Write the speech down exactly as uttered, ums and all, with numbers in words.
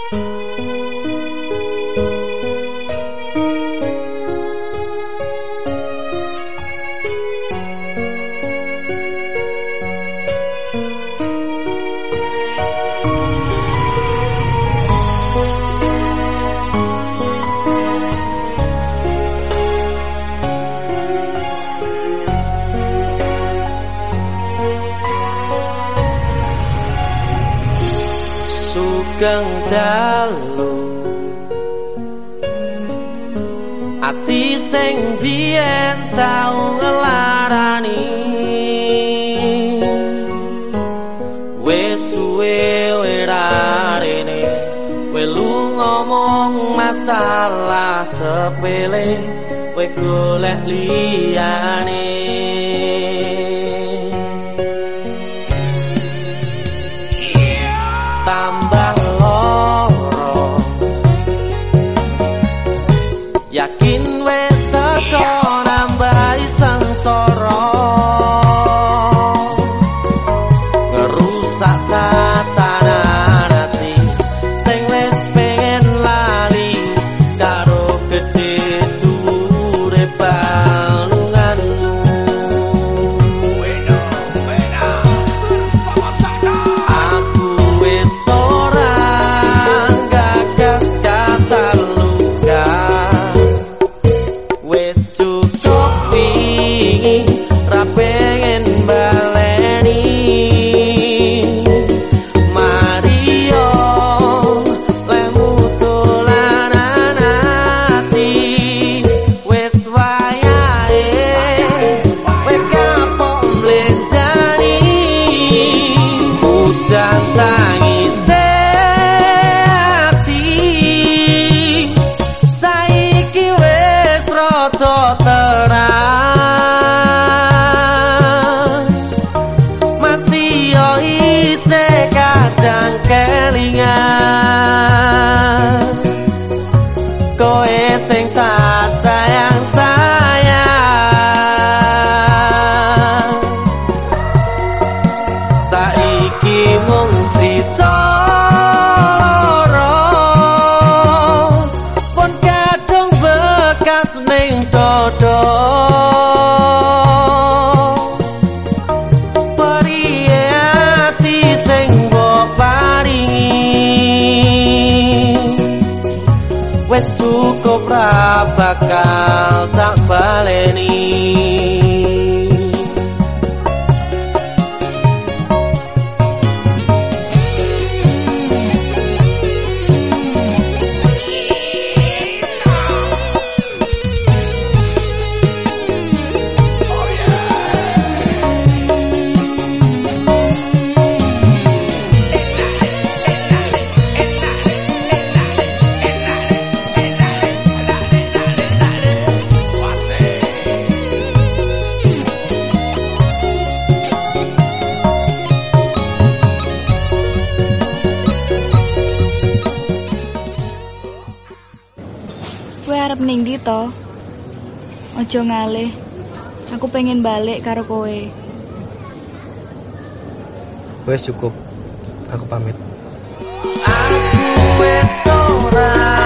Sugeng dalu ati sing biyen tau ngelarani wis suwe werarene welu ngomong masalah sepele kowe golek liyane tambah loro yakin wis teko nambahi sengsara ngerusak tatanan ati sing wis pengen lali karo gedhe dhuwure panunganmu wena wena aku wis ora gagas kata luka wis cukup wingi ra pengen baleni Mario lemu dolanan ati wis wayahe kowe kapok mlenjani udan tangise ati saiki wis rada terang masih yo isih kadang kelingan kowe sing tak sayang sayang saiki mung crita loro pun kadung bekas ning dodo periye ati sing mbok paringi wis cukup ra bakal tak baleni Kowe arep ning ndi to? Aja ngalih. Aku pengen balik karo kowe. Wes cukup. Aku pamit. aku wis ora